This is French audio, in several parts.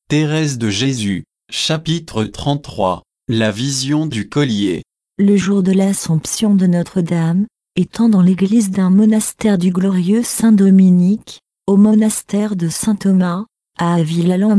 Thérèse de Jésus, chapitre 33, la vision du collier. Le jour de l'Assomption de Notre-Dame, étant dans l'église d'un monastère du glorieux Saint-Dominique, au monastère de Saint-Thomas, à Avila l'an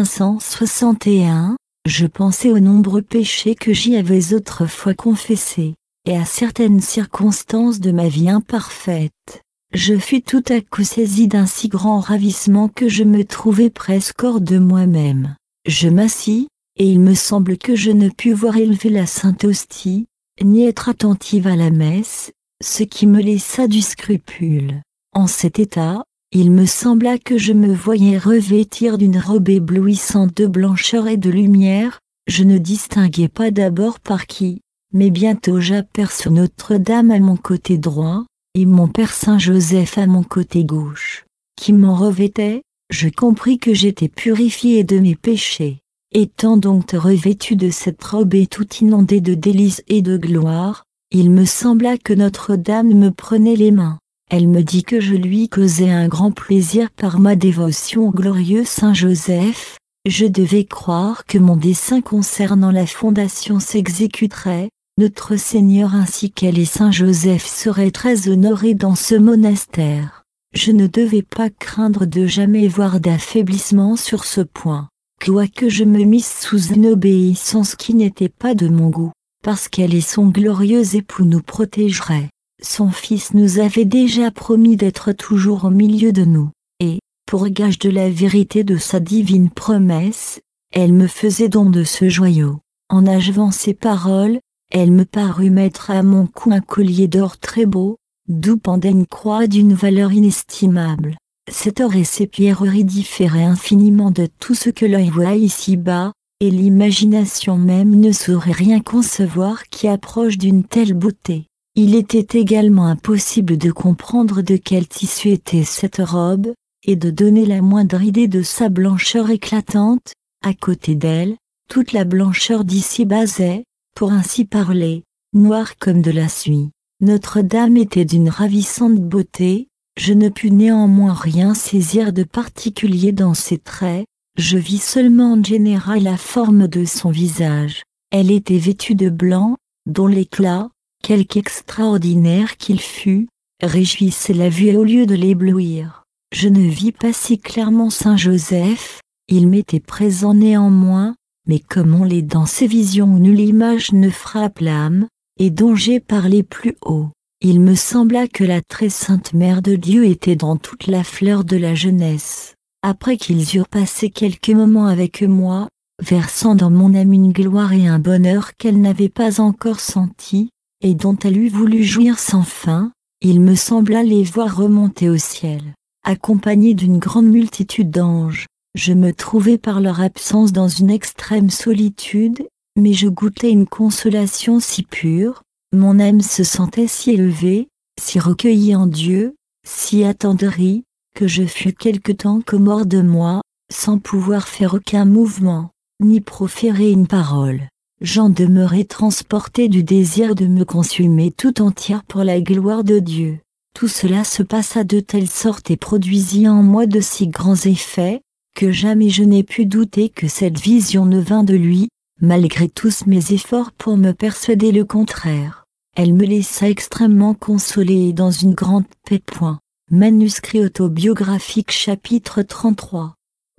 1561, je pensais aux nombreux péchés que j'y avais autrefois confessés, et à certaines circonstances de ma vie imparfaite. Je fus tout à coup saisi d'un si grand ravissement que je me trouvai presque hors de moi-même. Je m'assis, et il me semble que je ne pus voir élever la Sainte Hostie, ni être attentive à la messe, ce qui me laissa du scrupule. En cet état, il me sembla que je me voyais revêtir d'une robe éblouissante de blancheur et de lumière, je ne distinguais pas d'abord par qui, mais bientôt j'aperçus Notre-Dame à mon côté droit, et mon Père Saint-Joseph à mon côté gauche, qui m'en revêtaient. Je compris que j'étais purifié de mes péchés. Étant donc revêtu de cette robe et tout inondé de délices et de gloire, il me sembla que Notre-Dame me prenait les mains. Elle me dit que je lui causais un grand plaisir par ma dévotion au glorieux Saint-Joseph. Je devais croire que mon dessein concernant la fondation s'exécuterait. Notre Seigneur ainsi qu'elle et Saint-Joseph seraient très honorés dans ce monastère. Je ne devais pas craindre de jamais voir d'affaiblissement sur ce point, quoique je me misse sous une obéissance qui n'était pas de mon goût, parce qu'elle et son glorieux époux nous protégeraient. Son Fils nous avait déjà promis d'être toujours au milieu de nous, et, pour gage de la vérité de sa divine promesse, elle me faisait don de ce joyau. En achevant ces paroles, elle me parut mettre à mon cou un collier d'or très beau, d'où pendait une croix d'une valeur inestimable. Cet or et ces pierreries différaient infiniment de tout ce que l'œil voit ici-bas, et l'imagination même ne saurait rien concevoir qui approche d'une telle beauté. Il était également impossible de comprendre de quel tissu était cette robe, et de donner la moindre idée de sa blancheur éclatante. À côté d'elle, toute la blancheur d'ici-bas est, pour ainsi parler, noire comme de la suie. Notre-Dame était d'une ravissante beauté, je ne pus néanmoins rien saisir de particulier dans ses traits, je vis seulement en général la forme de son visage. Elle était vêtue de blanc, dont l'éclat, quelque extraordinaire qu'il fût, réjouissait la vue au lieu de l'éblouir. Je ne vis pas si clairement Saint-Joseph, il m'était présent néanmoins, mais comme on l'est dans ces visions où nulle image ne frappe l'âme, et dont j'ai parlé plus haut, il me sembla que la très sainte Mère de Dieu était dans toute la fleur de la jeunesse. Après qu'ils eurent passé quelques moments avec moi, versant dans mon âme une gloire et un bonheur qu'elle n'avait pas encore senti, et dont elle eût voulu jouir sans fin, il me sembla les voir remonter au ciel, accompagnés d'une grande multitude d'anges. Je me trouvais par leur absence dans une extrême solitude, mais je goûtais une consolation si pure, mon âme se sentait si élevée, si recueillie en Dieu, si attendrie, que je fus quelque temps comme hors de moi, sans pouvoir faire aucun mouvement, ni proférer une parole. J'en demeurais transporté du désir de me consumer tout entière pour la gloire de Dieu. Tout cela se passa de telle sorte et produisit en moi de si grands effets, que jamais je n'ai pu douter que cette vision ne vînt de lui, malgré tous mes efforts pour me persuader le contraire. Elle me laissa extrêmement consolé et dans une grande paix. Manuscrit autobiographique chapitre 33.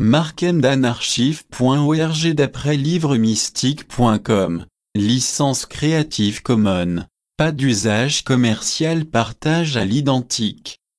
Markendanarchive.org d'après livremystique.com. Licence Creative Commons. Pas d'usage commercial, partage à l'identique.